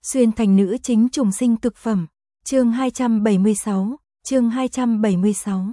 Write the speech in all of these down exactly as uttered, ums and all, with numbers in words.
Xuyên thành nữ chính trùng sinh cực phẩm. Chương hai trăm bảy mươi sáu, chương hai trăm bảy mươi sáu.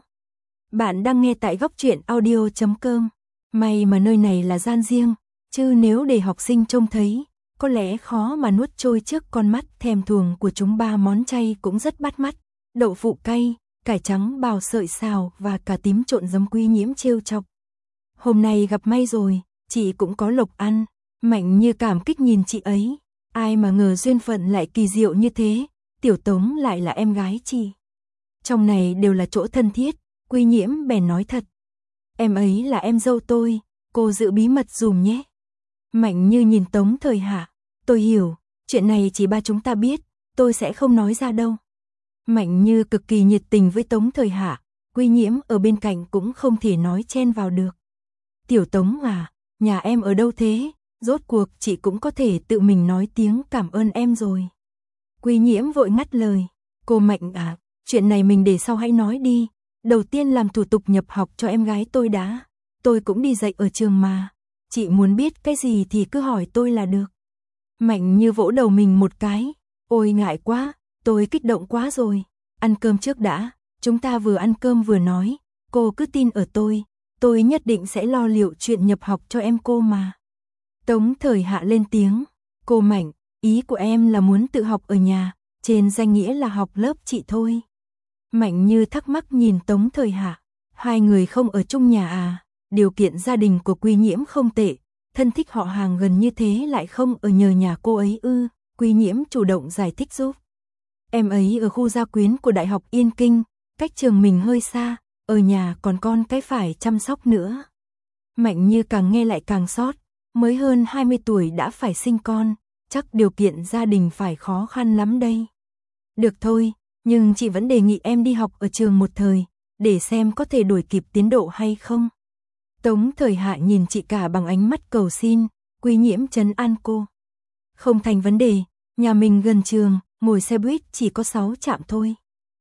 Bạn đang nghe tại góc truyện audio chấm com. May mà nơi này là gian riêng, chứ nếu để học sinh trông thấy, có lẽ khó mà nuốt trôi trước con mắt thèm thuồng của chúng. Ba món chay cũng rất bắt mắt, đậu phụ cay, cải trắng bào sợi xào và cà tím trộn giấm Quý Nhiễm trêu chọc. Hôm nay gặp may rồi, chị cũng có lộc ăn. Mạnh Như cảm kích nhìn chị ấy, ai mà ngờ duyên phận lại kỳ diệu như thế, Tiểu Tống lại là em gái chị. Trong này đều là chỗ thân thiết, Quý Nhiễm bèn nói thật. Em ấy là em dâu tôi, cô giữ bí mật dùm nhé. Mạnh Như nhìn Tống Thời Hạ, tôi hiểu, chuyện này chỉ ba chúng ta biết, tôi sẽ không nói ra đâu. Mạnh Như cực kỳ nhiệt tình với Tống Thời Hạ, Quý Nhiễm ở bên cạnh cũng không thể nói chen vào được. Tiểu Tống à, nhà em ở đâu thế? Rốt cuộc chị cũng có thể tự mình nói tiếng cảm ơn em rồi. Quý Nhiễm vội ngắt lời, cô Mạnh à, chuyện này mình để sau hãy nói đi. Đầu tiên làm thủ tục nhập học cho em gái tôi đã. Tôi cũng đi dạy ở trường mà. Chị muốn biết cái gì thì cứ hỏi tôi là được. Mạnh Như vỗ đầu mình một cái. Ôi ngại quá, tôi kích động quá rồi. Ăn cơm trước đã, chúng ta vừa ăn cơm vừa nói. Cô cứ tin ở tôi, tôi nhất định sẽ lo liệu chuyện nhập học cho em cô mà. Tống Thời Hạ lên tiếng, cô Mạnh, ý của em là muốn tự học ở nhà, trên danh nghĩa là học lớp chị thôi. Mạnh Như thắc mắc nhìn Tống Thời Hạ, hai người không ở chung nhà à, điều kiện gia đình của Quý Nhiễm không tệ, thân thích họ hàng gần như thế lại không ở nhờ nhà cô ấy ư. Quý Nhiễm chủ động giải thích giúp. Em ấy ở khu gia quyến của Đại học Yên Kinh, cách trường mình hơi xa, ở nhà còn con cái phải chăm sóc nữa. Mạnh Như càng nghe lại càng xót, mới hơn hai mươi tuổi đã phải sinh con, chắc điều kiện gia đình phải khó khăn lắm đây. Được thôi, nhưng chị vẫn đề nghị em đi học ở trường một thời, để xem có thể đuổi kịp tiến độ hay không. Tống Thời Hạ nhìn chị cả bằng ánh mắt cầu xin, Quý Nhiễm trấn an cô. Không thành vấn đề, nhà mình gần trường, ngồi xe buýt chỉ có sáu trạm thôi.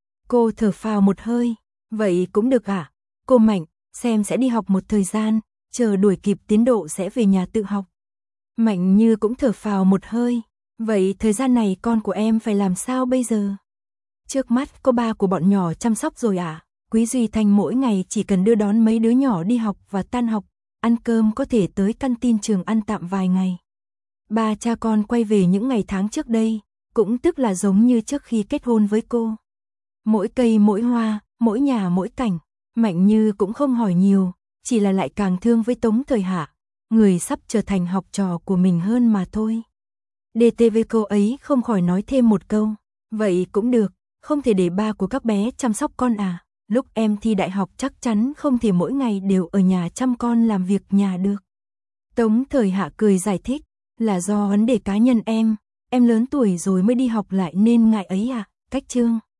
Cô thở phào một hơi, vậy cũng được à? Cô Mạnh, xem sẽ đi học một thời gian, chờ đuổi kịp tiến độ sẽ về nhà tự học. Mạnh Như cũng thở phào một hơi, vậy thời gian này con của em phải làm sao bây giờ? Trước mắt có ba của bọn nhỏ chăm sóc rồi à? Quý Duy Thanh mỗi ngày chỉ cần đưa đón mấy đứa nhỏ đi học và tan học, ăn cơm có thể tới căn tin trường ăn tạm vài ngày. Ba cha con quay về những ngày tháng trước đây, cũng tức là giống như trước khi kết hôn với cô. Mỗi cây mỗi hoa, mỗi nhà mỗi cảnh, Mạnh Như cũng không hỏi nhiều, chỉ là lại càng thương với Tống Thời Hạ, người sắp trở thành học trò của mình hơn mà thôi. đê tê vê cô ấy không khỏi nói thêm một câu, vậy cũng được, không thể để ba của các bé chăm sóc con à, lúc em thi đại học chắc chắn không thể mỗi ngày đều ở nhà chăm con làm việc nhà được. Tống Thời Hạ cười giải thích, là do vấn đề cá nhân em, em lớn tuổi rồi mới đi học lại nên ngại ấy à, cách chương.